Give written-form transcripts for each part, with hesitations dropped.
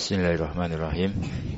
Bismillahirrahmanirrahim.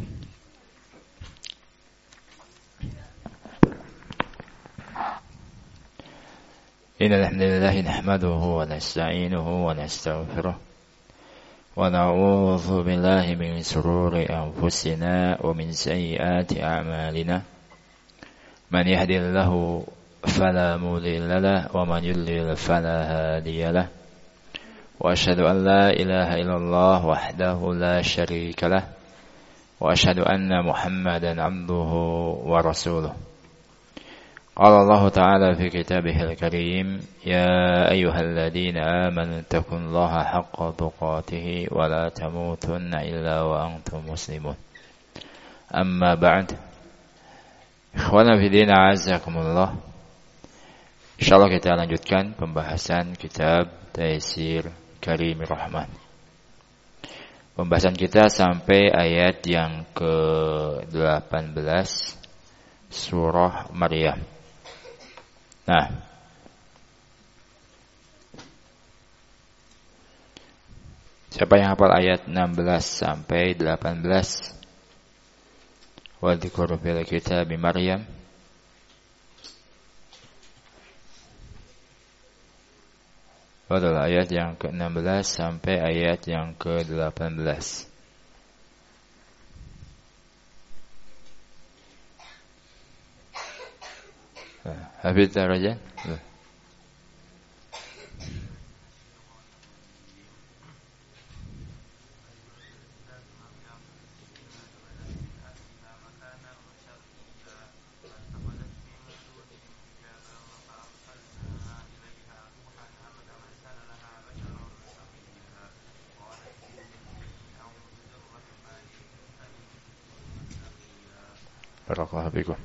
Innal hamdalillah nahmaduhu wa nasta'inuhu wa nastaghfiruh wa na'udzu billahi min shururi anfusina wa min sayyiati a'malina. Man yahdihillahu fala mudilla lahu wa man yudlil fala hadiya lahu. Wa asyhadu an la ilaha illallah wahdahu la syarika lah wa asyhadu anna Muhammadan 'abduhu wa rasuluh. Qala Allah Ta'ala fi kitabihil karim, ya ayyuhalladzina amanu taqullaha haqqa tuqatih wa la tamutunna illa wa antum muslimun. Amma ba'd. Ikhwana fi din, a'azzakumullah. Insyaallah kita lanjutkan pembahasan kitab Taysir Karimir Rahman. Pembahasan kita sampai ayat yang ke-18 surah Maryam. Nah, siapa yang hafal ayat 16 sampai 18? Wa dzikru fil kitabi Maryam. Adalah ayat yang ke-16 sampai ayat yang ke-18. Hafidh Rajan? Barakallahu fikum.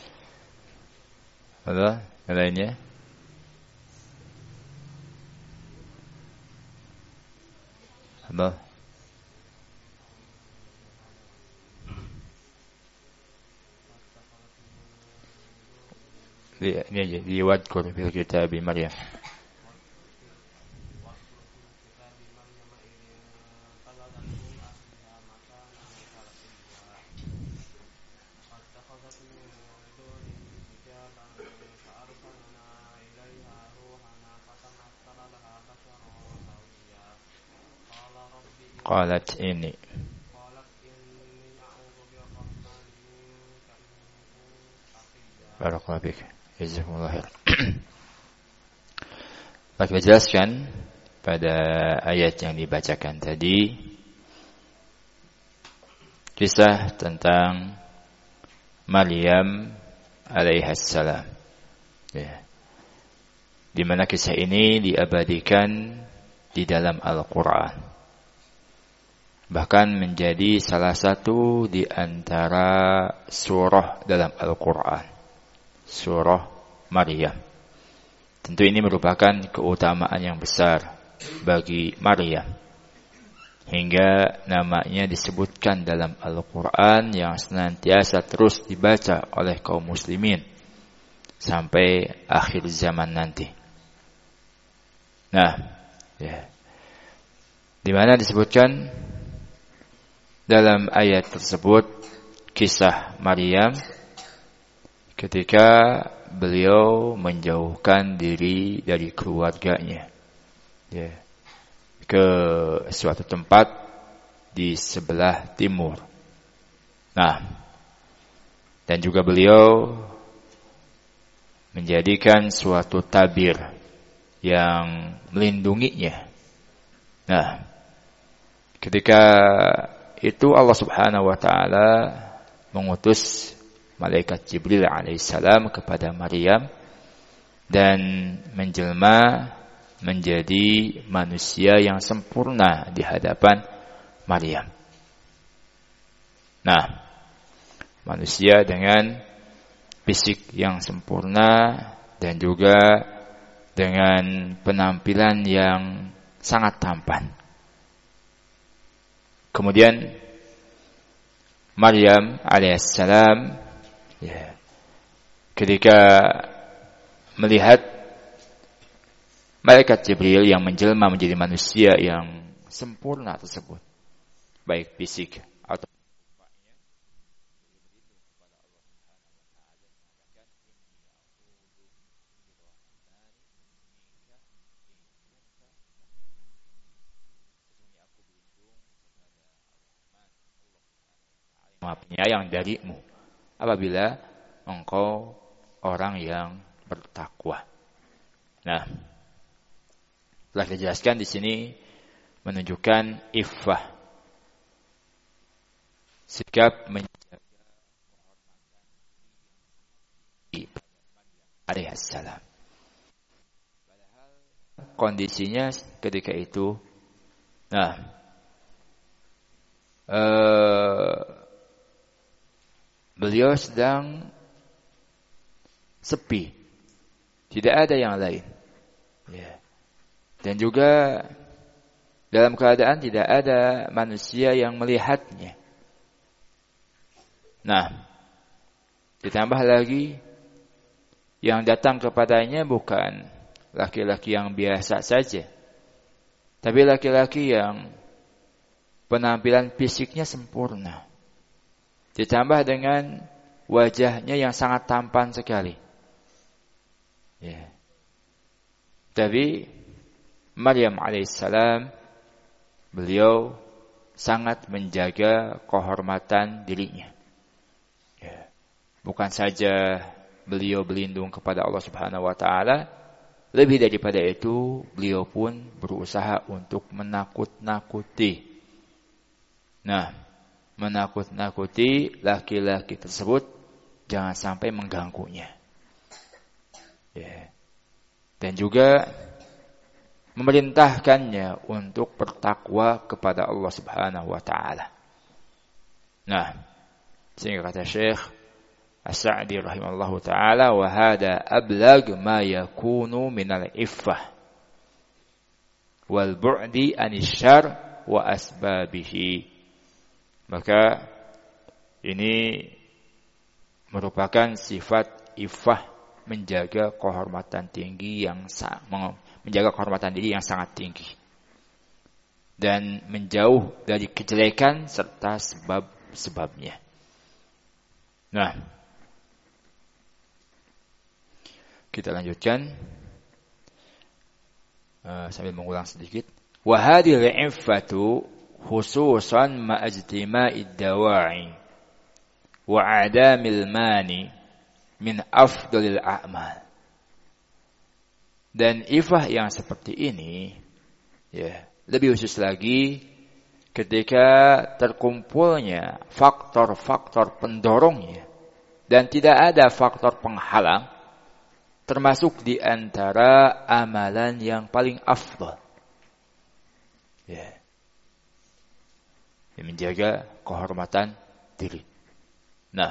Ada yang lainnya? Ada? Ini aja, di wadkur fil kitabi Maryam. Qalat ini. Barakallahu fiik. Jazakumullah khair. Baik, kita jelaskan pada ayat yang dibacakan tadi kisah tentang Maryam alaihissalam. Ya. Di mana kisah ini diabadikan di dalam Al-Qur'an. Bahkan menjadi salah satu di antara surah dalam Al-Quran, surah Maryam. Tentu ini merupakan keutamaan yang besar bagi Maryam, hingga namanya disebutkan dalam Al-Quran yang senantiasa terus dibaca oleh kaum muslimin sampai akhir zaman nanti. Nah, ya, di mana disebutkan dalam ayat tersebut kisah Maryam ketika beliau menjauhkan diri dari keluarganya, ya, ke suatu tempat di sebelah timur. Nah, dan juga beliau menjadikan suatu tabir yang melindunginya. Nah, ketika itu Allah Subhanahu wa taala mengutus malaikat Jibril alaihissalam kepada Maryam dan menjelma menjadi manusia yang sempurna di hadapan Maryam. Nah, manusia dengan fisik yang sempurna dan juga dengan penampilan yang sangat tampan. Kemudian Maryam alaihissalam, ya, ketika melihat malaikat Jibril yang menjelma menjadi manusia yang sempurna tersebut, baik fisik atau Maha Penyayang darimu apabila engkau orang yang bertakwa. Nah, telah dijelaskan di sini menunjukkan iffah, sikap menjaga alaihissalam. Kondisinya ketika itu, nah, beliau sedang sepi, tidak ada yang lain. Ya. Dan juga dalam keadaan tidak ada manusia yang melihatnya. Nah, ditambah lagi yang datang kepadanya bukan laki-laki yang biasa saja, tapi laki-laki yang penampilan fisiknya sempurna, ditambah dengan wajahnya yang sangat tampan sekali. Ya. Tapi Maryam alaihissalam, beliau sangat menjaga kehormatan dirinya. Ya. Bukan saja beliau berlindung kepada Allah Subhanahu wa taala, lebih daripada itu beliau pun berusaha untuk menakut-nakuti. Nah, menakut-nakuti laki-laki tersebut jangan sampai mengganggunya. Ya. Dan juga memerintahkannya untuk bertakwa kepada Allah Subhanahu wa taala. Nah, sehingga kata Syekh As-Sa'di rahimahullahu taala, wa hada ablag ma yakunu minal iffah wal bu'di anisyar wa asbabihi. Maka ini merupakan sifat iffah, menjaga kehormatan tinggi yang menjaga kehormatan diri yang sangat tinggi dan menjauh dari kejelekan serta sebab-sebabnya. Nah, kita lanjutkan sambil mengulang sedikit. Wa hadhil iffatu khususan ma'ajtima'id dawa'i wa 'adamil mani min afdalil a'mal. Dan ifah yang seperti ini, ya, lebih khusus lagi ketika terkumpulnya faktor-faktor pendorongnya dan tidak ada faktor penghalang, termasuk di antara amalan yang paling afdal. Ya. Menjaga kehormatan diri. Nah,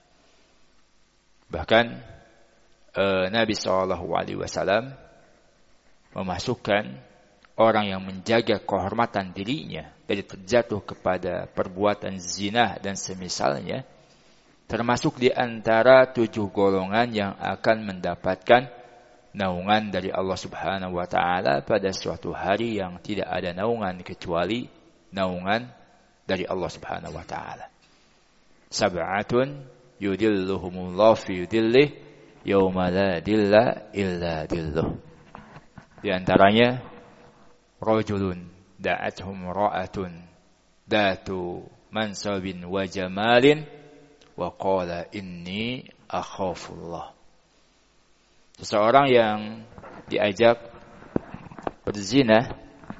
bahkan Nabi SAW memasukkan orang yang menjaga kehormatan dirinya dari terjatuh kepada perbuatan zina dan semisalnya, termasuk di antara 7 golongan yang akan mendapatkan naungan dari Allah Subhanahu wa taala pada suatu hari yang tidak ada naungan kecuali naungan dari Allah Subhanahu wa taala. Sab'atun yudilluhumullahu fi dhillih yauma la dhilla illa dhilluh. Di antaranya rajulun da'atuhum ra'atun datu mansabin wa jamalin wa qala inni akhafullah. Seseorang yang diajak berzina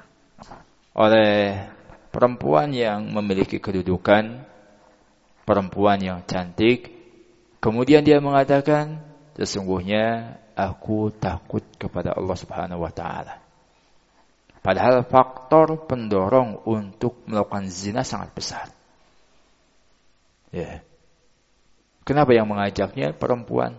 oleh perempuan yang memiliki kedudukan, perempuan yang cantik, kemudian dia mengatakan, sesungguhnya aku takut kepada Allah Subhanahu wa taala. Padahal faktor pendorong untuk melakukan zina sangat besar. Ya. Kenapa yang mengajaknya perempuan?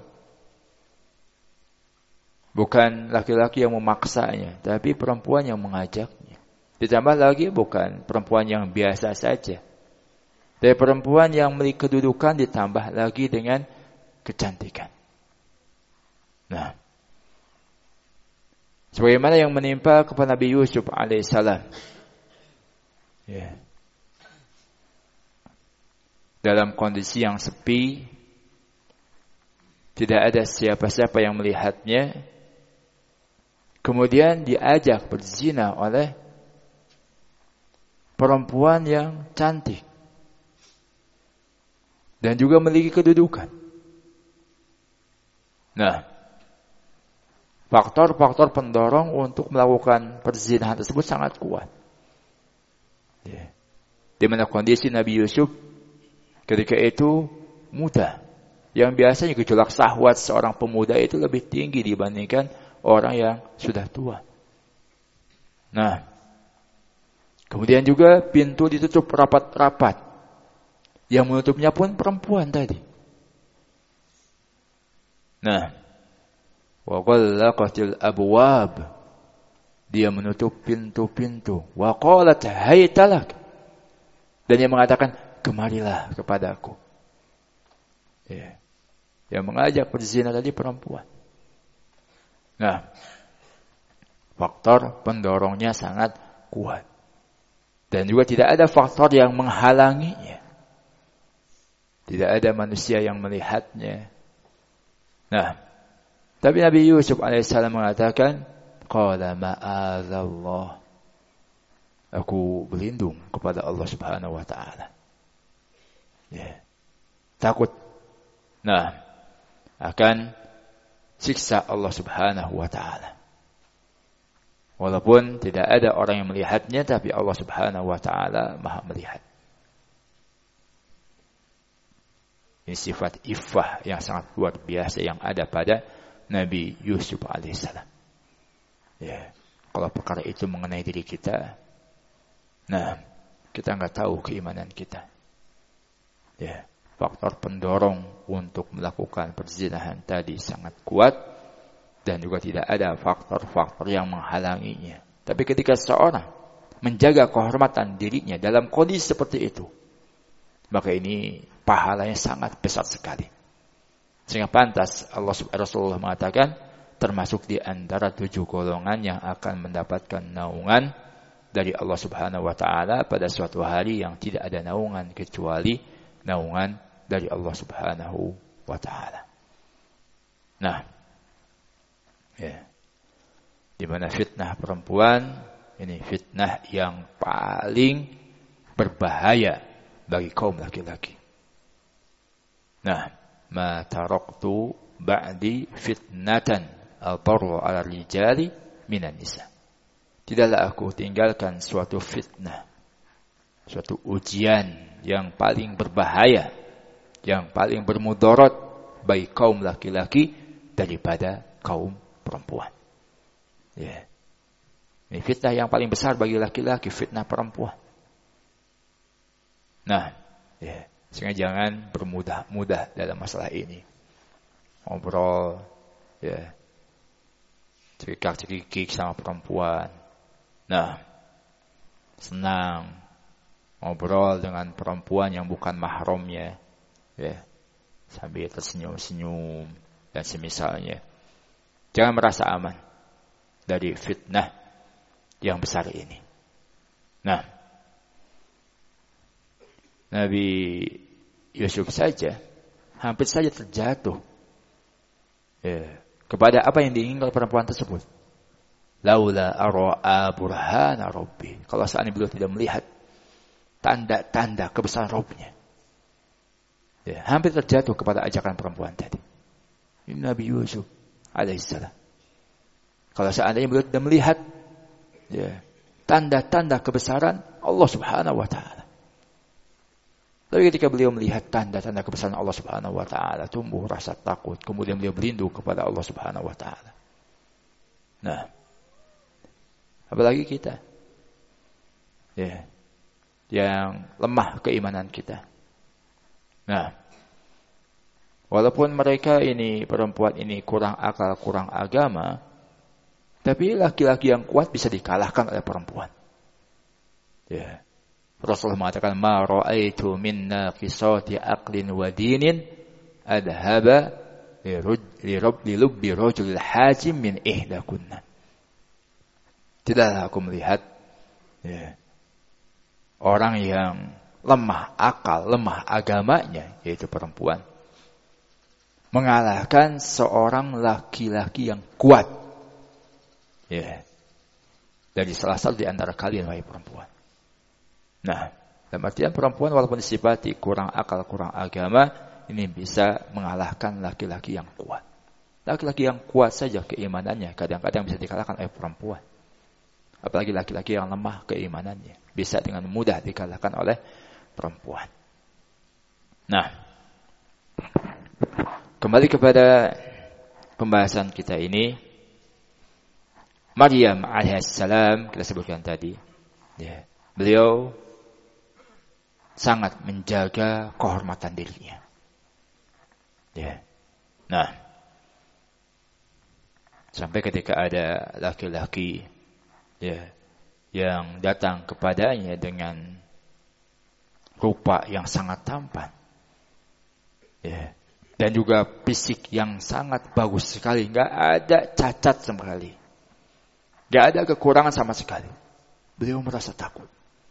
Bukan laki-laki yang memaksanya, tapi perempuan yang mengajaknya. Ditambah lagi bukan perempuan yang biasa saja. Dari perempuan yang memiliki kedudukan ditambah lagi dengan kecantikan. Nah, sebagaimana yang menimpa kepada Nabi Yusuf alaihissalam. Ya. dalam kondisi yang sepi, tidak ada siapa-siapa yang melihatnya, kemudian diajak berzina oleh perempuan yang cantik dan juga memiliki kedudukan. Nah, faktor-faktor pendorong untuk melakukan perzinahan tersebut sangat kuat. Di mana kondisi Nabi Yusuf ketika itu muda, yang biasanya gejolak syahwat seorang pemuda itu lebih tinggi dibandingkan orang yang sudah tua. Nah, kemudian juga pintu ditutup rapat-rapat, yang menutupnya pun perempuan tadi. Nah, wa ghallaqatil abwab, dia menutup pintu-pintu. Wa qalat haytalak, dan dia mengatakan kemarilah kepadaku. Ya. Yang mengajak berzina tadi perempuan. Nah, faktor pendorongnya sangat kuat. Dan juga tidak ada faktor yang menghalanginya. Tidak ada manusia yang melihatnya. Nah, tapi Nabi Yusuf alaihissalam mengatakan, qala ma'adzallah, aku berlindung kepada Allah Subhanahu wa taala. Ya. Takut. Nah, akan siksa Allah Subhanahu wa taala. Walaupun tidak ada orang yang melihatnya, tapi Allah Subhanahu wa taala Maha melihat. Ini sifat iffah yang sangat luar biasa yang ada pada Nabi Yusuf alaihissalam. Ya, kalau perkara itu mengenai diri kita, nah, kita enggak tahu keimanan kita. Ya, faktor pendorong untuk melakukan perzinahan tadi sangat kuat dan juga tidak ada faktor-faktor yang menghalanginya. Tapi ketika seorang menjaga kehormatan dirinya dalam kondisi seperti itu, maka ini pahalanya sangat besar sekali. Sehingga pantas Rasulullah mengatakan termasuk di antara 7 golongan yang akan mendapatkan naungan dari Allah Subhanahu wa taala pada suatu hari yang tidak ada naungan kecuali naungan dari Allah Subhanahu wa taala. Nah, ya. Di mana fitnah perempuan ini fitnah yang paling berbahaya bagi kaum laki-laki. Nah, ma taraktu ba'di fitnatan al-barru 'ala rijali minan nisa. Tidaklah aku tinggalkan suatu fitnah, suatu ujian yang paling berbahaya, yang paling bermudarat bagi kaum laki-laki daripada kaum perempuan. Ya. Ini fitnah yang paling besar bagi laki-laki, fitnah perempuan. Nah, ya. Sehingga jangan bermudah-mudah dalam masalah ini. Ngobrol, ya, cerikak-cerikik sama perempuan. Nah, senang ngobrol dengan perempuan yang bukan mahramnya, ya, sambil tersenyum-senyum dan semisalnya. Jangan merasa aman dari fitnah yang besar ini. Nah, Nabi Yusuf saja hampir saja terjatuh kepada apa yang diinginkan perempuan tersebut. Laula ara'a burhana rabbi. Kalau seandainya beliau tidak melihat tanda-tanda kebesaran Rabb-nya, hampir terjatuh kepada ajakan perempuan tadi. Ini Nabi Yusuf alaihissalam. Kalau seandainya beliau tidak melihat tanda-tanda kebesaran Allah Subhanahu wa taala. Tapi ketika beliau melihat tanda-tanda kebesaran Allah Subhanahu wa taala, tumbuh rasa takut, kemudian beliau berlindung kepada Allah Subhanahu wa taala. Nah, apalagi kita yang lemah keimanan kita. Nah, walaupun mereka ini, perempuan ini kurang akal, kurang agama, tapi laki-laki yang kuat bisa dikalahkan oleh perempuan. Rasulullah mengatakan, ma ra'aitu min naqisati aqlin wa dinin adhaba li lubbi rajul hajim min ihdakunna. Tidaklah aku melihat orang yang lemah akal, lemah agamanya, yaitu perempuan, mengalahkan seorang laki-laki yang kuat. Ya. Dari salah satu di antara kalian, wahai perempuan. Nah, dalam artian perempuan walaupun disifati kurang akal, kurang agama, ini bisa mengalahkan laki-laki yang kuat. Laki-laki yang kuat saja keimanannya kadang-kadang bisa dikalahkan oleh perempuan. Apalagi laki-laki yang lemah keimanannya, bisa dengan mudah dikalahkan oleh perempuan. Nah, kembali kepada pembahasan kita ini. Maryam alaihissalam, kita sebutkan tadi, ya, beliau sangat menjaga kehormatan dirinya. Ya. Nah, sampai ketika ada laki-laki, ya, yang datang kepadanya dengan rupa yang sangat tampan, ya, dan juga fisik yang sangat bagus sekali, nggak ada cacat sama sekali, nggak ada kekurangan sama sekali, beliau merasa takut,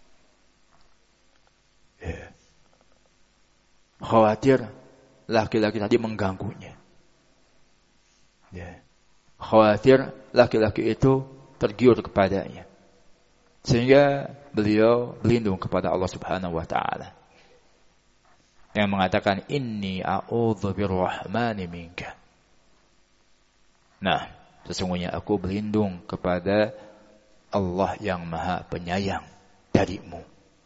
ya. Khawatir laki-laki tadi mengganggunya, ya. Khawatir laki-laki itu tergiur kepadanya, sehingga beliau berlindung kepada Allah Subhanahu wa taala yang mengatakan inni a'udzu birrahmani minka. Nah, sesungguhnya aku berlindung kepada Allah yang Maha Penyayang darimu.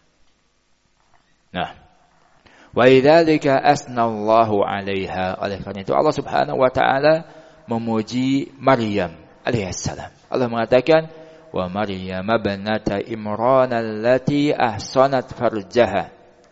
Nah, wa idzalika asnallahu 'alaiha. Oleh karena itu Allah Subhanahu wa taala memuji Maryam alaihissalam. Allah mengatakan wa Maryam ibnata Imran allati ahsanat farjaha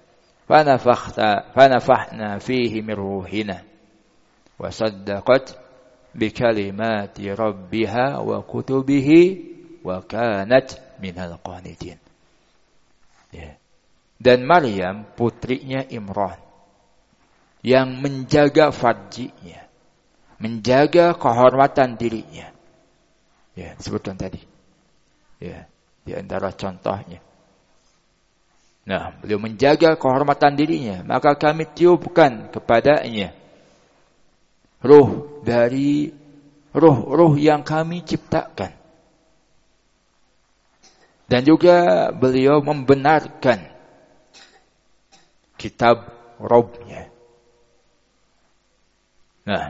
fanafahna fihi min ruhina wa saddaqat bikalimati rabbiha wa kutubihi wa kanat minal qanitin. Ya. Dan Maryam putrinya Imran yang menjaga farjinya, menjaga kehormatan dirinya. Ya, disebutkan tadi. Ya, di antara contohnya. Nah, beliau menjaga kehormatan dirinya, maka kami tiupkan kepadanya ruh dari ruh-ruh yang kami ciptakan. Dan juga beliau membenarkan kitab Rabb-nya. Nah,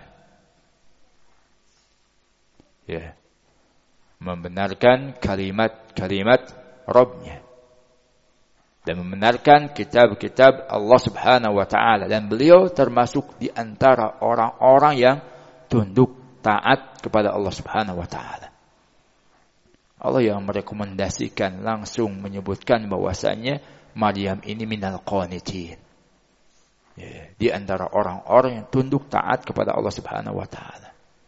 ya, membenarkan kalimat-kalimat Rabb-nya dan membenarkan kitab-kitab Allah Subhanahu wa taala, dan beliau termasuk di antara orang-orang yang tunduk taat kepada Allah Subhanahu wa taala. Allah yang merekomendasikan langsung menyebutkan bahwasannya Maryam ini minal qanitin. Ya, di antara orang-orang yang tunduk taat kepada Allah Subhanahu wa taala.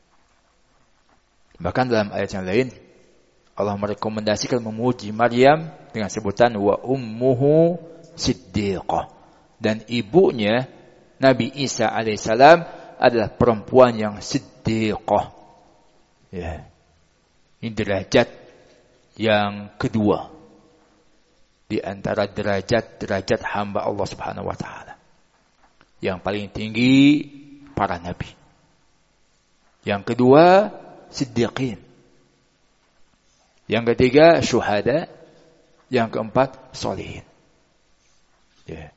Bahkan dalam ayat yang lain Allah merekomendasikan memuji Maryam dengan sebutan wa ummuhu siddiqah, dan ibunya Nabi Isa alaihissalam adalah perempuan yang siddiqah. Ya. Ini derajat yang kedua di antara derajat-derajat hamba Allah Subhanahu wa taala. Yang paling tinggi para nabi. Yang kedua siddiqin. Yang ketiga syuhada. Yang keempat sholihin. Ya.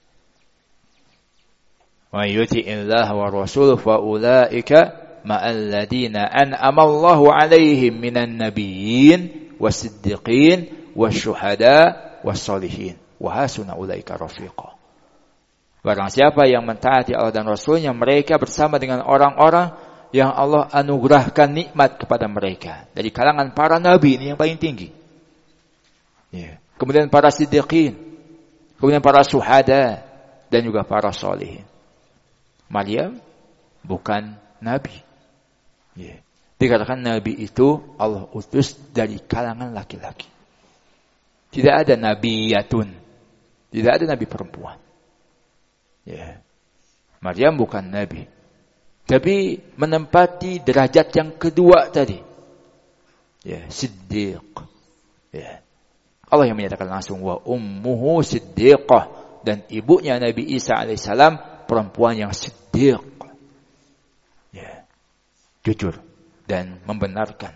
Wa yuti'illah wa rasul fa ulaika ma'al ladina an'ama Allahu 'alaihim minan nabiyyin wasiddiqin wasyuhada wassolihin wa hasuna ulaika rafiqa. Barang siapa yang mentaati Allah dan Rasulnya, mereka bersama dengan orang-orang yang Allah anugerahkan nikmat kepada mereka dari kalangan para nabi, ini yang paling tinggi. Ya. Kemudian para siddiqin, kemudian para syuhada, dan juga para sholihin. Maryam bukan nabi. Ya. Dikatakan nabi itu Allah utus dari kalangan laki-laki. Tidak ada nabiyatun, tidak ada nabi perempuan. Ya. Maryam bukan nabi, tapi menempati derajat yang kedua tadi. Ya, siddiq. Ya. Allah yang menyatakan langsung wa ummuhu siddiqah, dan ibunya Nabi Isa alaihissalam perempuan yang siddiq. Ya, jujur dan membenarkan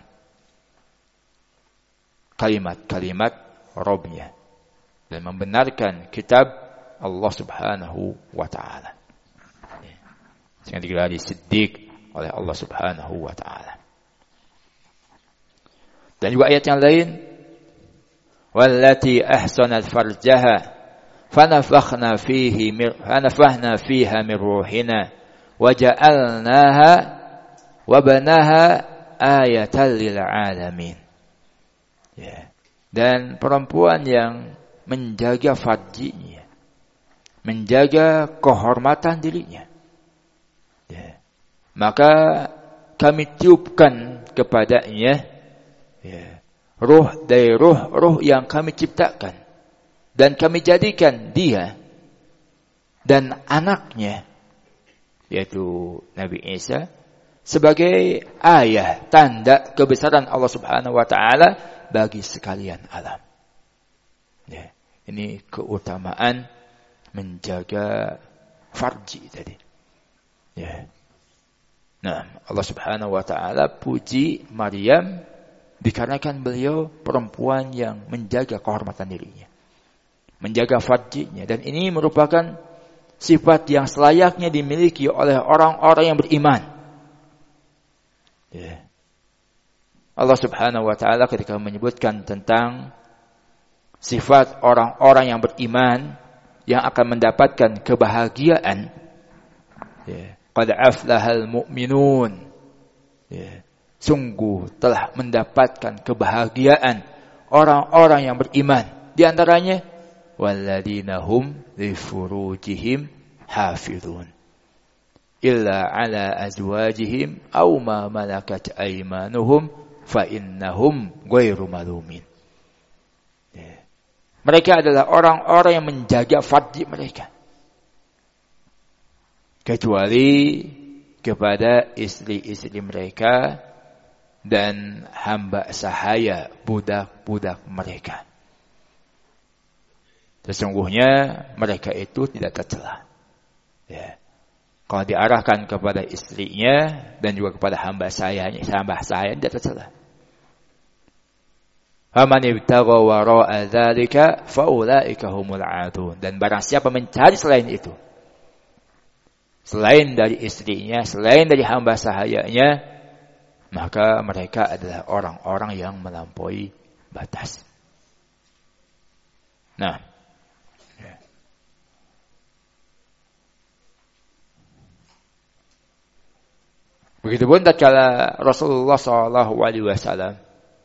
kalimat-kalimat Rabbnya dan membenarkan kitab Allah Subhanahu wa taala. Yang digelari siddiq oleh Allah Subhanahu wa taala. Dan juga ayat yang lain, wallati ahsanat farjaha fanafakhna fiha min ruhina waja'alnaha wabanaha ayatan lil alamin. Ya. Dan perempuan yang menjaga farjinya, menjaga kehormatan dirinya, ya, maka kami tiupkan kepadanya, ya, ruh dari ruh yang kami ciptakan, dan kami jadikan dia dan anaknya, yaitu Nabi Isa, sebagai ayah, tanda kebesaran Allah Subhanahu wa taala bagi sekalian alam. Ya, ini keutamaan menjaga farji tadi. Ya. Nah, Allah Subhanahu wa taala puji Maryam dikarenakan beliau perempuan yang menjaga kehormatan dirinya, menjaga farjinya, dan ini merupakan sifat yang selayaknya dimiliki oleh orang-orang yang beriman. Ya. Allah Subhanahu wa taala ketika menyebutkan tentang sifat orang-orang yang beriman yang akan mendapatkan kebahagiaan, ya, qad aflahal mu'minun, ya, sungguh telah mendapatkan kebahagiaan orang-orang yang beriman. Di antaranya walladzina hum li furujihim hafizun illa ala azwajihim aw ma malakat aymanuhum fa innahum ghairu malumin. Mereka adalah orang-orang yang menjaga farji mereka, kecuali kepada istri-istri mereka dan hamba sahaya, budak-budak mereka. Sesungguhnya mereka itu tidak tercela. Ya. Kalau diarahkan kepada istrinya dan juga kepada hamba sahaya tidak tercela. Faman ibtagha wara'a dzalika faulaika humul 'adun. Dan barang siapa mencari selain itu, selain dari istrinya, selain dari hamba sahayanya, maka mereka adalah orang-orang yang melampaui batas. Nah, begitupun tatkala Rasulullah SAW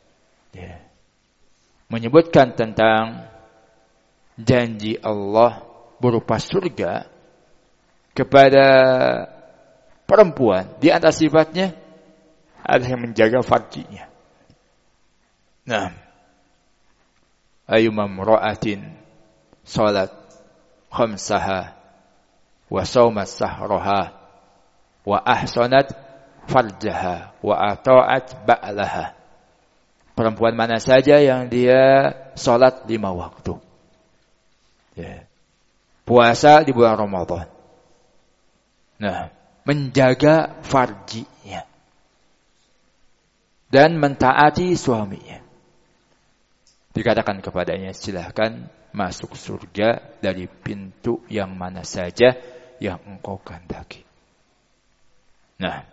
menyebutkan tentang janji Allah berupa surga kepada perempuan, di antara sifatnya adalah yang menjaga farjinya. Nah, ayyuma imra'atin salat khamsaha wa shaumat sahraha wa ahsanat farjaha wa ata'at ba'laha. Perempuan mana saja yang dia salat 5 waktu, ya, puasa di bulan Ramadan, nah, menjaga farjinya dan mentaati suaminya, dikatakan kepadanya, silahkan masuk surga dari pintu yang mana saja yang engkau kehendaki. Nah,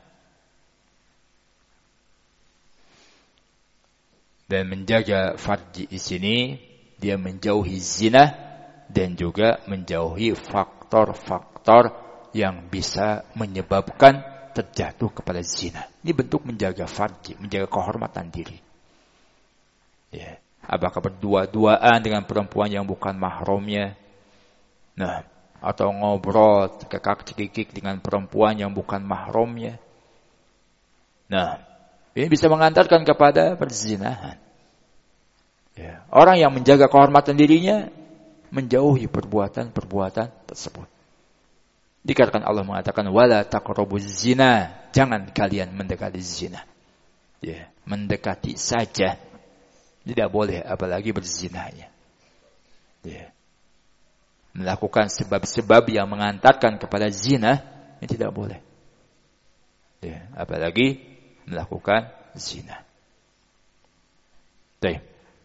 dan menjaga farji di sini dia menjauhi zina dan juga menjauhi faktor-faktor yang bisa menyebabkan terjatuh kepada zina. Ini bentuk menjaga farji, menjaga kehormatan diri. Ya, apakah berdua-duaan dengan perempuan yang bukan mahramnya? Nah, atau ngobrol cekak-cekik dengan perempuan yang bukan mahramnya? Nah, ini bisa mengantarkan kepada perzinahan. Ya, orang yang menjaga kehormatan dirinya menjauhi perbuatan-perbuatan tersebut. Dikatakan Allah mengatakan wala taqrabuz zina, jangan kalian mendekati zina. Ya, mendekati saja, tidak boleh apalagi berzinanya. Ya. melakukan sebab-sebab yang mengantarkan kepada zina, ini tidak boleh. Ya, apalagi melakukan zina. Baik.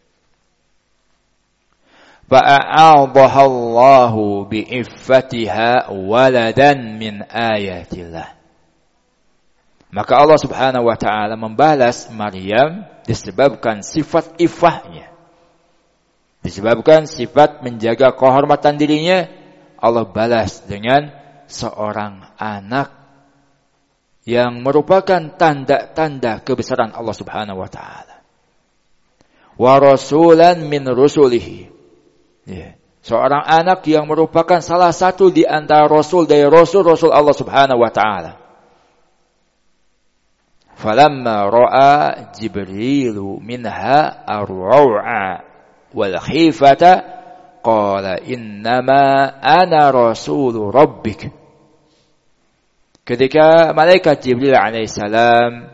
Fa'a'adhahallahu bi'iffatiha waladan min ayatillah. Maka Allah Subhanahu wa taala membalas Maryam disebabkan sifat iffahnya. Disebabkan sifat menjaga kehormatan dirinya, Allah balas dengan seorang anak yang merupakan tanda-tanda kebesaran Allah Subhanahu wa taala. Wa rasulan min rusulihi. Ya, seorang anak yang merupakan salah satu di antara rasul dari rasul-rasul Allah Subhanahu wa taala. Falamma ra'a Jibrilu minha ar-ru'a wal khifata qala innama ana rasul rabbik. Ketika malaikat Jibril alaihissalam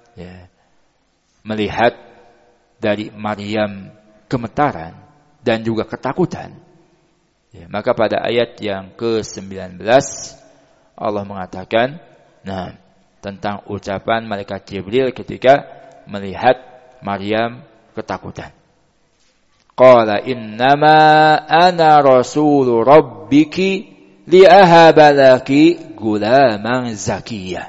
melihat dari Maryam gemetaran dan juga ketakutan, maka pada ayat yang ke-19 Allah mengatakan, tentang ucapan malaikat Jibril ketika melihat Maryam ketakutan. Qala innama ana rasul rabbiki li'ahaba laki gulaman zakiyya.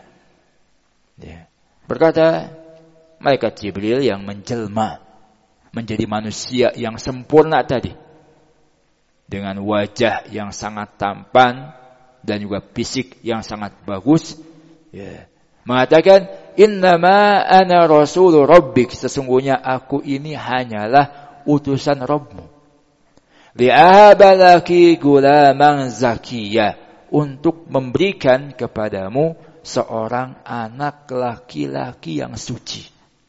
Berkata malaikat Jibril yang menjelma menjadi manusia yang sempurna tadi, dengan wajah yang sangat tampan dan juga fisik yang sangat bagus, mengatakan innama ana rasul rabbik, sesungguhnya aku ini hanyalah utusan Rabbmu. Li'ahaba laki gulaman zakiyya, untuk memberikan kepadamu seorang anak laki-laki yang suci.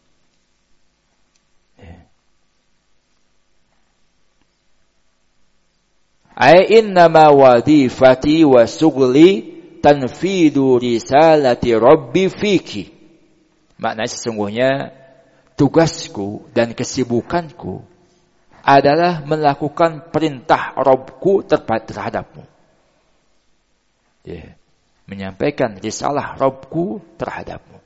Ai innama wadifati wa sughli tanfidu risalati rabbi fiki. Maknanya sesungguhnya tugasku dan kesibukanku adalah melakukan perintah Rabbku terhadapmu. Menyampaikan risalah Rabbku terhadapmu.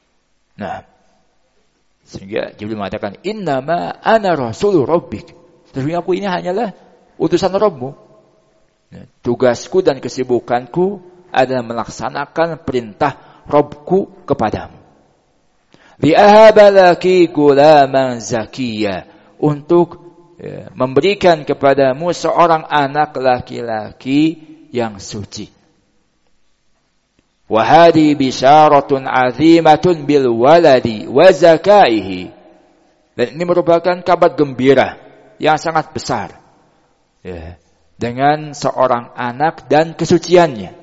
Sehingga Jibril mengatakan innama ana rasul rabbik. Sesungguhnya aku ini hanyalah utusan Rabbmu. Tugasku dan kesibukanku adalah melaksanakan perintah Rabbku kepadamu. Li'ahaba laki gulaman zakiyya, untuk memberikan kepadamu seorang anak laki-laki yang suci. Wa hadi bisyaratun azimatun bil waladi wa zakaihi. Dan ini merupakan kabar gembira yang sangat besar, dengan seorang anak dan kesuciannya.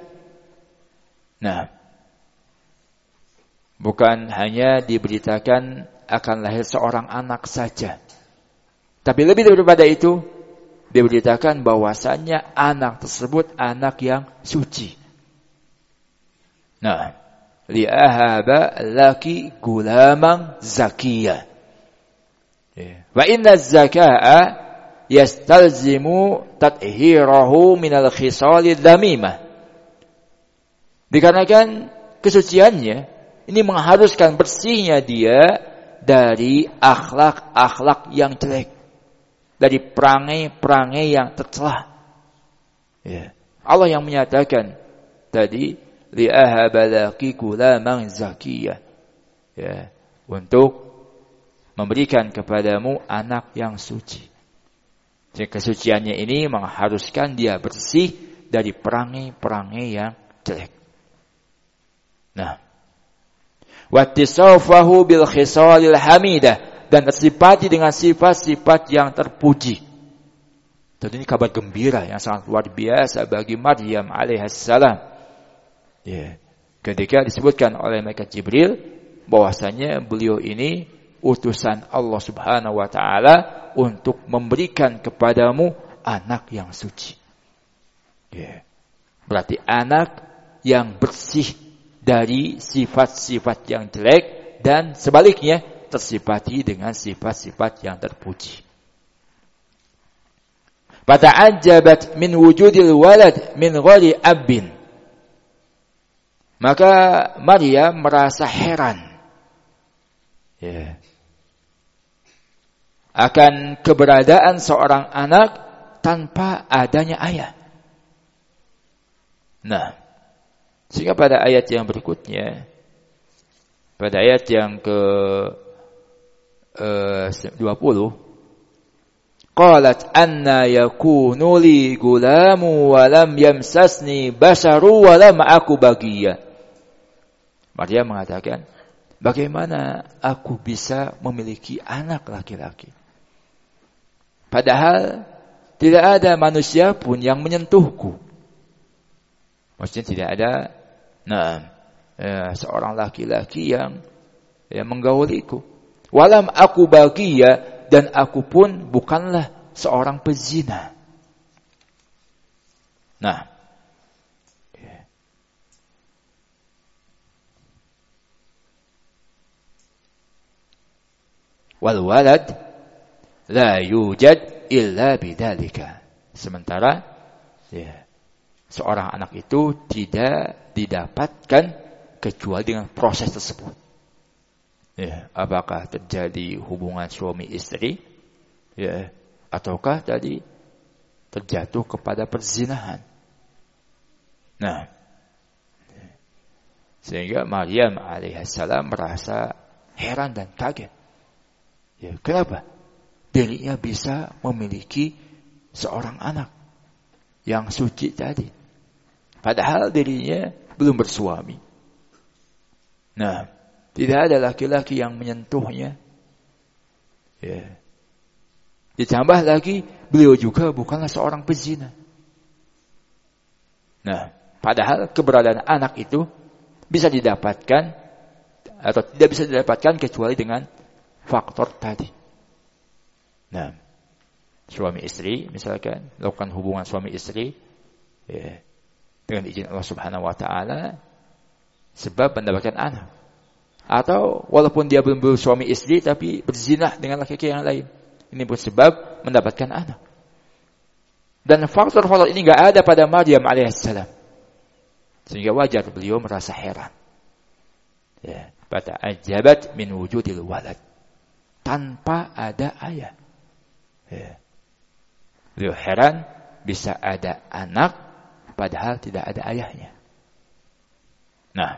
Bukan hanya diberitakan akan lahir seorang anak saja, tapi lebih daripada itu, diberitakan bahwasannya anak tersebut anak yang suci. Li'ahaba laki gulaman zakiyya. Wa inna zaka'a yastalzimu tathhirahu minal khisalid dhamimah. Dikarenakan kesuciannya ini mengharuskan bersihnya dia dari akhlak-akhlak yang jelek, dari perangai-perangai yang tercela. Allah yang menyatakan tadi li'ahaba laki gulaman zakiyya, untuk memberikan kepadamu anak yang suci. Jadi kesuciannya ini mengharuskan dia bersih dari perangai-perangai yang jelek. Wattisawfahu bil khisalil hamidah, dan tersifati dengan sifat-sifat yang terpuji. Tentu ini kabar gembira yang sangat luar biasa bagi Maryam alaihissalam. Ketika disebutkan oleh malaikat Jibril bahwasanya beliau ini utusan Allah Subhanahu wa taala untuk memberikan kepadamu anak yang suci. Berarti anak yang bersih dari sifat-sifat yang jelek, dan sebaliknya tersifati dengan sifat-sifat yang terpuji. Fata'ajjabat min wujudil walad min ghairi abin. Maka Maryam merasa heran akan keberadaan seorang anak tanpa adanya ayah. Nah, sehingga pada ayat yang berikutnya, pada ayat yang ke 20, qalat anna yakunu li gulamu wa lam yamsasni basharu wa lam aku baghiya. Maryam mengatakan, bagaimana aku bisa memiliki anak laki-laki? Padahal tidak ada manusia pun yang menyentuhku. Maksudnya tidak ada seorang laki-laki yang menggauliku. Walam aku baghiya, dan aku pun bukanlah seorang pezina. Nah, wal walad la yujad illa bidzalika. Sementara seorang anak itu tidak didapatkan kecuali dengan proses tersebut. Apakah terjadi hubungan suami istri, ataukah tadi terjatuh kepada perzinahan. Nah, sehingga Maryam alaihissalam merasa heran dan kaget. Kenapa dirinya bisa memiliki seorang anak yang suci tadi, padahal dirinya belum bersuami. Nah, tidak ada laki-laki yang menyentuhnya. Ditambah lagi beliau juga bukanlah seorang pezina. Nah, padahal keberadaan anak itu bisa didapatkan atau tidak bisa didapatkan kecuali dengan faktor tadi. Nah, suami istri misalkan lakukan hubungan suami istri dengan izin Allah Subhanahu wa taala sebab mendapatkan anak. Atau walaupun dia belum bersuami istri tapi berzina dengan laki-laki yang lain, ini pun sebab mendapatkan anak. Dan faktor-faktor ini enggak ada pada Maryam alaihissalam. Sehingga wajar beliau merasa heran. Fata'ajjabat min wujudil walad. Tanpa ada ayah. Beliau heran bisa ada anak padahal tidak ada ayahnya. Nah,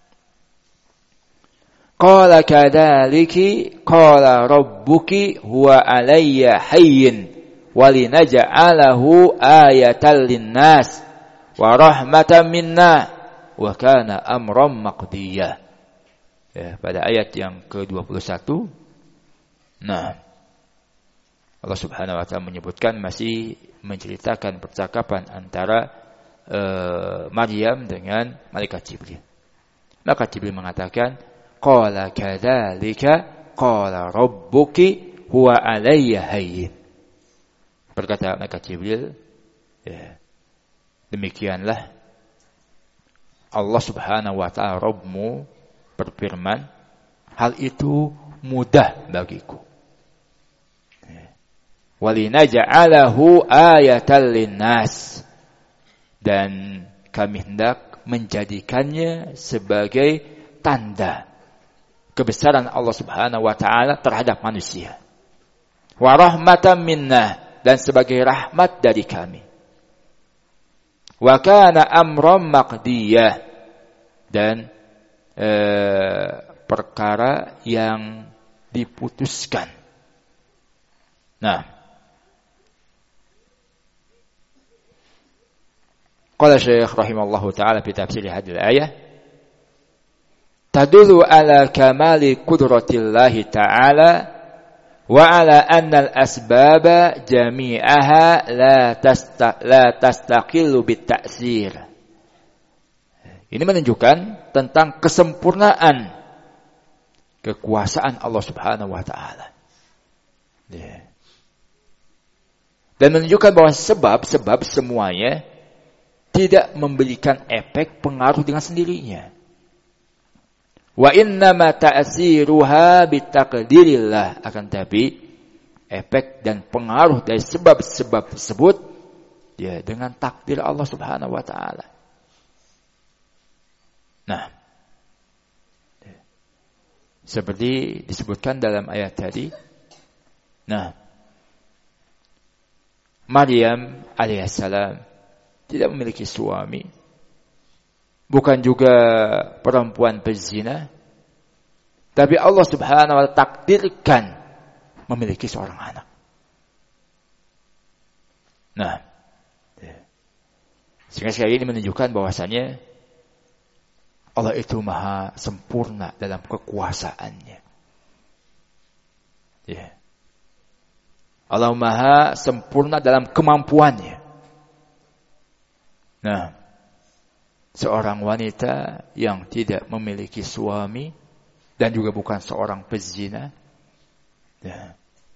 qala kadzaliki qala rabbuki huwa alayya hayyin walinaj'alahu ayatan linnas wa rahmatan minna wa kana amran maqdiyya. Pada ayat yang ke-21, nah, Allah Subhanahu wa taala menyebutkan, masih menceritakan percakapan antara Maryam dengan malaikat Jibril. Maka Jibril mengatakan, qala kadzalika qala rabbuki huwa alayya hayyin. Berkata malaikat Jibril, demikianlah Allah Subhanahu wa taala Rabbmu berfirman, hal itu mudah bagiku. Walinaj'alahu ayatan linnas, dan kami hendak menjadikannya sebagai tanda kebesaran Allah Subhanahu wa taala terhadap manusia. Wa rahmatan minna, dan sebagai rahmat dari kami. Wa kana amran maqdiyah, dan perkara yang diputuskan. Nah, qala Syekh rahimallahu taala fi tafsir hadhihi al-ayah, tadullu ala kamali qudratillahi ta'ala wa ala anna al-asbaba jami'aha la tastaqillu bit-ta'sir. Ini menunjukkan tentang kesempurnaan kekuasaan Allah Subhanahu wa taala. Dan menunjukkan bahwa sebab-sebab semuanya tidak memberikan efek pengaruh dengan sendirinya. Wa innama ta'siruha bitaqdirillah, akan tapi efek dan pengaruh dari sebab-sebab tersebut ya dengan takdir Allah Subhanahu wa taala. Nah, seperti disebutkan dalam ayat tadi. Nah, Maryam alaihissalam tidak memiliki suami, bukan juga perempuan pezina, tapi Allah Subhanahu wa taala takdirkan memiliki seorang anak. Nah, sehingga sekali ini menunjukkan bahwasannya Allah itu maha sempurna dalam kekuasaannya. Ya. Allah maha sempurna dalam kemampuannya. Nah, seorang wanita yang tidak memiliki suami dan juga bukan seorang pezina, ya,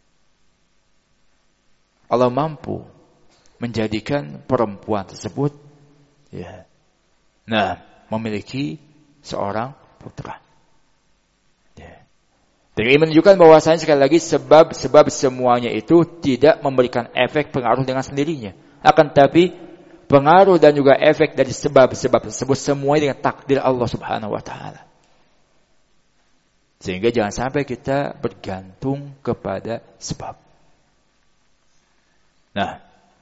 Allah mampu menjadikan perempuan tersebut, ya, nah, memiliki seorang putra. Ya. Dan ini menunjukkan bahwasanya sekali lagi sebab-sebab semuanya itu tidak memberikan efek pengaruh dengan sendirinya. Akan tapi pengaruh dan juga efek dari sebab-sebab tersebut semuanya dengan takdir Allah Subhanahu wa taala. Sehingga jangan sampai kita bergantung kepada sebab. Nah,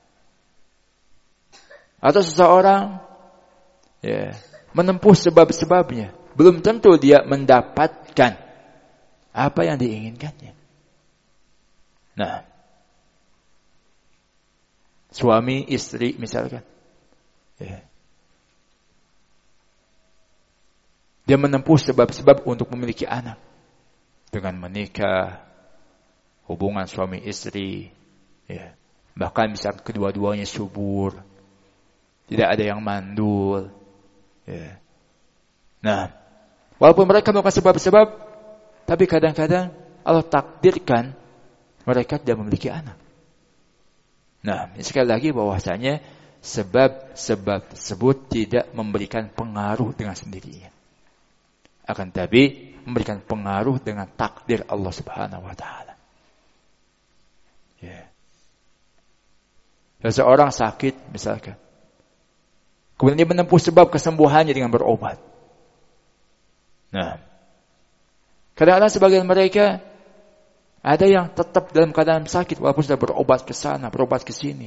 atau seseorang ya, menempuh sebab-sebabnya, belum tentu dia mendapatkan apa yang diinginkannya. Nah, suami istri misalkan, ya, dia menempuh sebab-sebab untuk memiliki anak dengan menikah, hubungan suami istri, ya, bahkan misalkan kedua-duanya subur, tidak ada yang mandul. Ya. Nah, walaupun mereka melakukan sebab-sebab, tapi kadang-kadang Allah takdirkan mereka tidak memiliki anak. Nah, sekali lagi bahwasanya sebab-sebab tersebut tidak memberikan pengaruh dengan sendirinya. Akan tapi memberikan pengaruh dengan takdir Allah Subhanahu wa taala. Ya. Seseorang sakit misalkan, kemudian dia menempuh sebab kesembuhannya dengan berobat. Nah, kadang-kadang sebagian mereka ada yang tetap dalam keadaan sakit walaupun sudah berobat ke sana, berobat ke sini.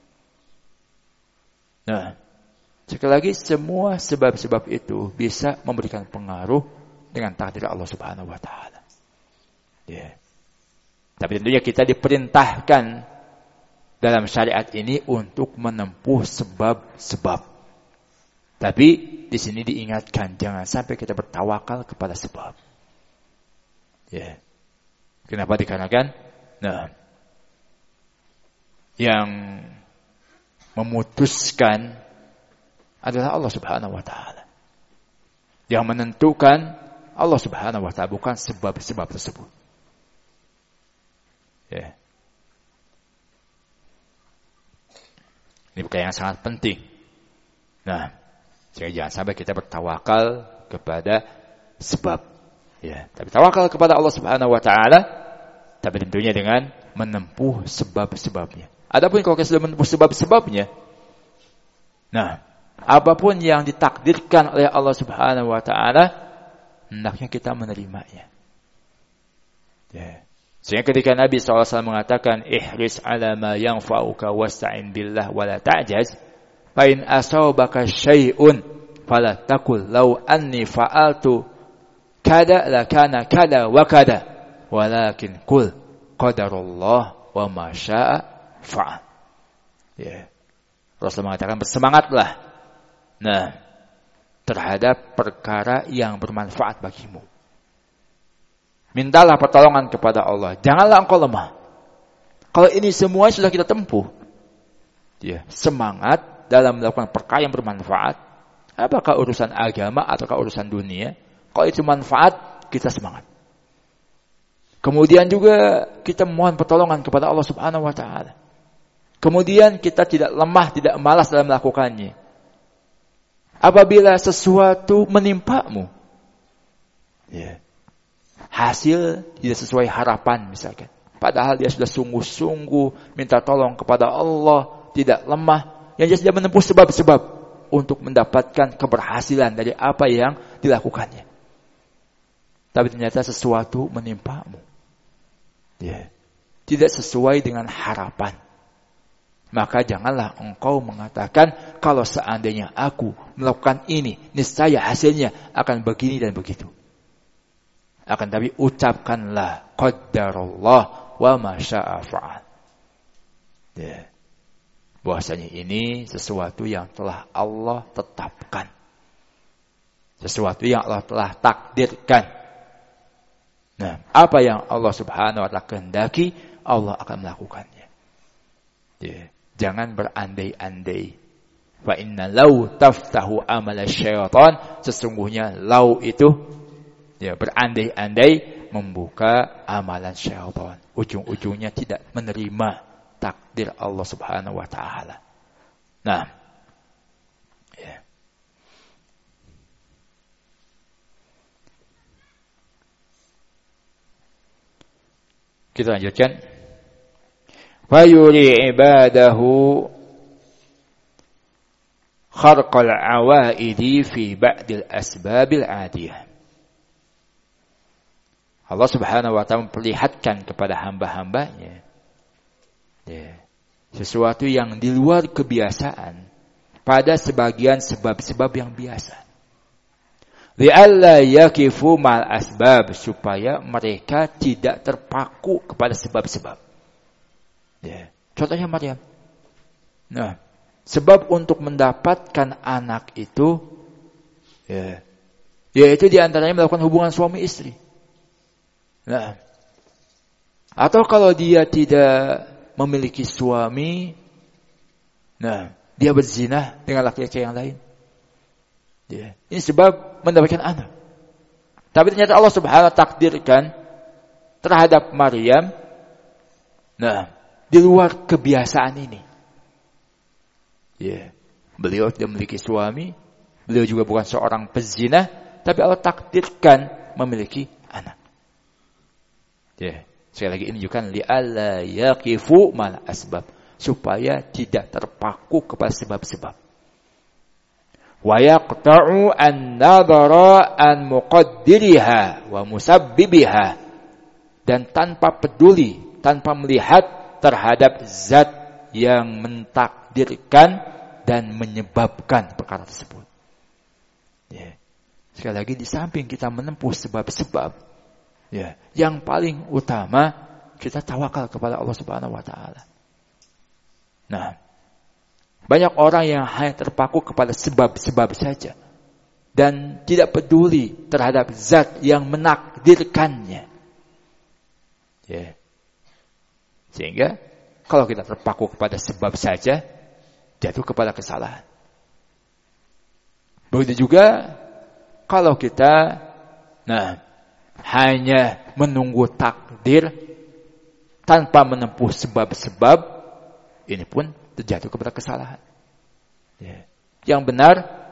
Nah, sekali lagi semua sebab-sebab itu bisa memberikan pengaruh dengan takdir Allah Subhanahu wa taala. Ya. Tapi tentunya kita diperintahkan dalam syariat ini untuk menempuh sebab-sebab. Tapi di sini diingatkan jangan sampai kita bertawakal kepada sebab. Ya. Kenapa dikarenakan? Nah, yang memutuskan adalah Allah Subhanahu wa taala. Yang menentukan Allah Subhanahu wa taala, bukan sebab-sebab tersebut. Ya. Ini bukan yang sangat penting. Nah, jangan sampai kita bertawakal kepada sebab. Ya, tapi tawakal kepada Allah Subhanahu wa taala, tapi tentunya dengan menempuh sebab-sebabnya. Adapun kalau kita sudah menempuh sebab-sebabnya, nah, apapun yang ditakdirkan oleh Allah Subhanahu wa taala, hendaknya kita menerimanya. Ya. Sehingga ketika Nabi SAW mengatakan, ihris ala ma yanfa'uka wasta'in billah wa la ta'jaz, fa in asabaka syai'un fala taqul law anni fa'altu kada la kana kada wa kada, walakin qul qadarullah wa ma syaa fa'al. Ya. Rasulullah mengatakan bersemangatlah. Nah, terhadap perkara yang bermanfaat bagimu. Mintalah pertolongan kepada Allah. Janganlah engkau lemah. Kalau ini semua sudah kita tempuh. Ya, semangat dalam melakukan perkara yang bermanfaat. Apakah urusan agama ataukah urusan dunia? Kalau itu manfaat, kita semangat. Kemudian juga kita mohon pertolongan kepada Allah Subhanahu wa taala. Kemudian kita tidak lemah, tidak malas dalam melakukannya. Apabila sesuatu menimpamu, ya, hasil tidak sesuai harapan misalkan, Padahal dia sudah sungguh-sungguh minta tolong kepada Allah, tidak lemah, yang dia sudah menempuh sebab-sebab untuk mendapatkan keberhasilan dari apa yang dilakukannya. Tapi ternyata sesuatu menimpamu. Ya. Tidak sesuai dengan harapan. Maka janganlah engkau mengatakan, kalau seandainya aku melakukan ini, niscaya hasilnya akan begini dan begitu. Akan tapi ucapkanlah qadarullah wa ma syaa fa'al. Ya. Bahwasanya ini sesuatu yang telah Allah tetapkan. Sesuatu yang Allah telah takdirkan. Nah, apa yang Allah Subhanahu wa taala kehendaki, Allah akan melakukannya. Ya. Jangan berandai-andai. Fa inna law taftahu amal syaitan, sesungguhnya law itu ya berandai-andai membuka amalan syaitan. Ujung-ujungnya tidak menerima takdir Allah Subhanahu wa taala. Nah, ya. Kita lanjutkan. Fayuri ibadahu kharqal awaidi fi ba'dil asbabil adiyah. Allah Subhanahu wa taala memperlihatkan kepada hamba-hambanya ya, sesuatu yang di luar kebiasaan pada sebagian sebab-sebab yang biasa. Li'alla yakifu mal asbab, supaya mereka tidak terpaku kepada sebab-sebab. Ya. Contohnya Maryam. Nah, sebab untuk mendapatkan anak itu ya, yaitu diantaranya melakukan hubungan suami istri. Nah, atau kalau dia tidak memiliki suami, nah, dia berzina dengan laki-laki yang lain. Ya. Ini sebab mendapatkan anak. Tapi ternyata Allah Subhanahu wa taala takdirkan terhadap Maryam, nah, di luar kebiasaan ini. Ya. Beliau tidak memiliki suami, beliau juga bukan seorang pezina, tapi Allah takdirkan memiliki anak. Ya. Sekali lagi ini juga li'alla yaqifu mal asbab, supaya tidak terpaku kepada sebab-sebab. Wa yaqta'u an-nadhara an muqaddiriha wa musabbibiha, dan tanpa peduli, tanpa melihat terhadap zat yang mentakdirkan dan menyebabkan perkara tersebut. Ya. Sekali lagi, di samping kita menempuh sebab-sebab, ya, yang paling utama kita tawakal kepada Allah Subhanahu wa taala. Nah, banyak orang yang hanya terpaku kepada sebab-sebab saja dan tidak peduli terhadap zat yang menakdirkannya. Ya. Sehingga kalau kita terpaku kepada sebab saja, jatuh kepada kesalahan. Begitu juga kalau kita hanya menunggu takdir tanpa menempuh sebab-sebab, ini pun terjatuh kepada kesalahan. Ya. Yang benar,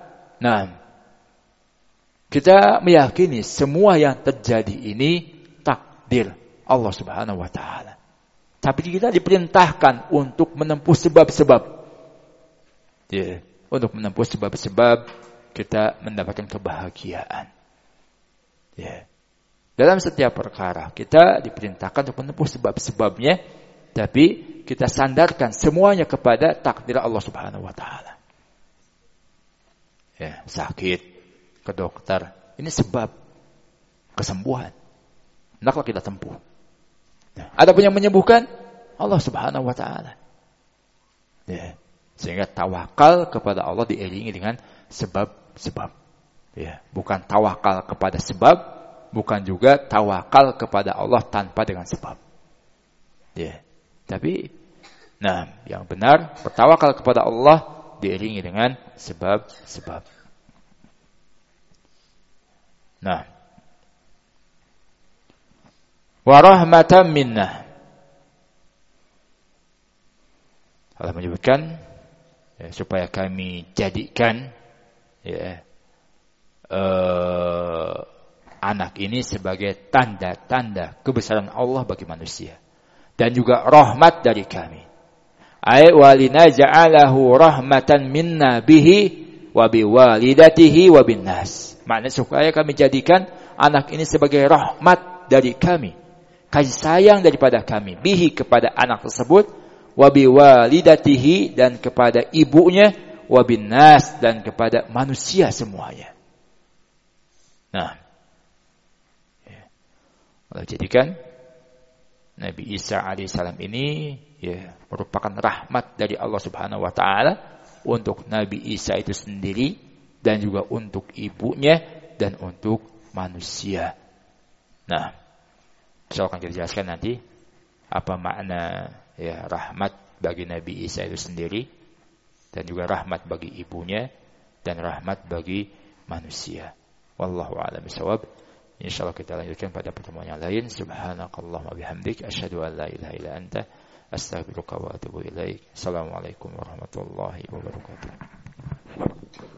kita meyakini semua yang terjadi ini takdir Allah Subhanahu wa taala. Tapi kita diperintahkan untuk menempuh sebab-sebab. Ya, untuk menempuh sebab-sebab kita mendapatkan kebahagiaan. Ya. Dalam setiap perkara kita diperintahkan untuk menempuh sebab-sebabnya, tapi kita sandarkan semuanya kepada takdir Allah Subhanahu wa taala. Ya, sakit ke dokter, ini sebab kesembuhan. Hendaklah kita tempuh. Nah, adapun yang menyembuhkan Allah Subhanahu wa taala. Ya, sehingga tawakal kepada Allah diiringi dengan sebab-sebab. Ya, bukan tawakal kepada sebab, bukan juga tawakal kepada Allah tanpa dengan sebab. Ya, tapi yang benar bertawakal kepada Allah diiringi dengan sebab-sebab. Wa rahmatan minna. Allah menyebutkan supaya kami jadikan anak ini sebagai tanda-tanda kebesaran Allah bagi manusia. dan juga rahmat dari kami. Ay walina ja'alahu rahmatan minna bihi wa biwalidatihi wa binnas. Maknanya supaya kami jadikan anak ini sebagai rahmat dari kami, kasih sayang daripada kami, bihi kepada anak tersebut, wa biwalidatihi dan kepada ibunya, wa binnas dan kepada manusia semuanya. Nah, Allah jadikan Nabi Isa alaihissalam ini merupakan rahmat dari Allah Subhanahu wa taala untuk Nabi Isa itu sendiri dan juga untuk ibunya dan untuk manusia. Nah, saya akan jelaskan nanti apa makna rahmat bagi Nabi Isa itu sendiri dan juga rahmat bagi ibunya dan rahmat bagi manusia. Wallahu a'lam bishawab. Insyaallah kita lanjutkan pada pertemuan yang lain. Subhanakallahumma bihamdik asyhadu an la ilaha illa anta astaghfiruka wa atubu ilaik. Assalamualaikum warahmatullahi wabarakatuh.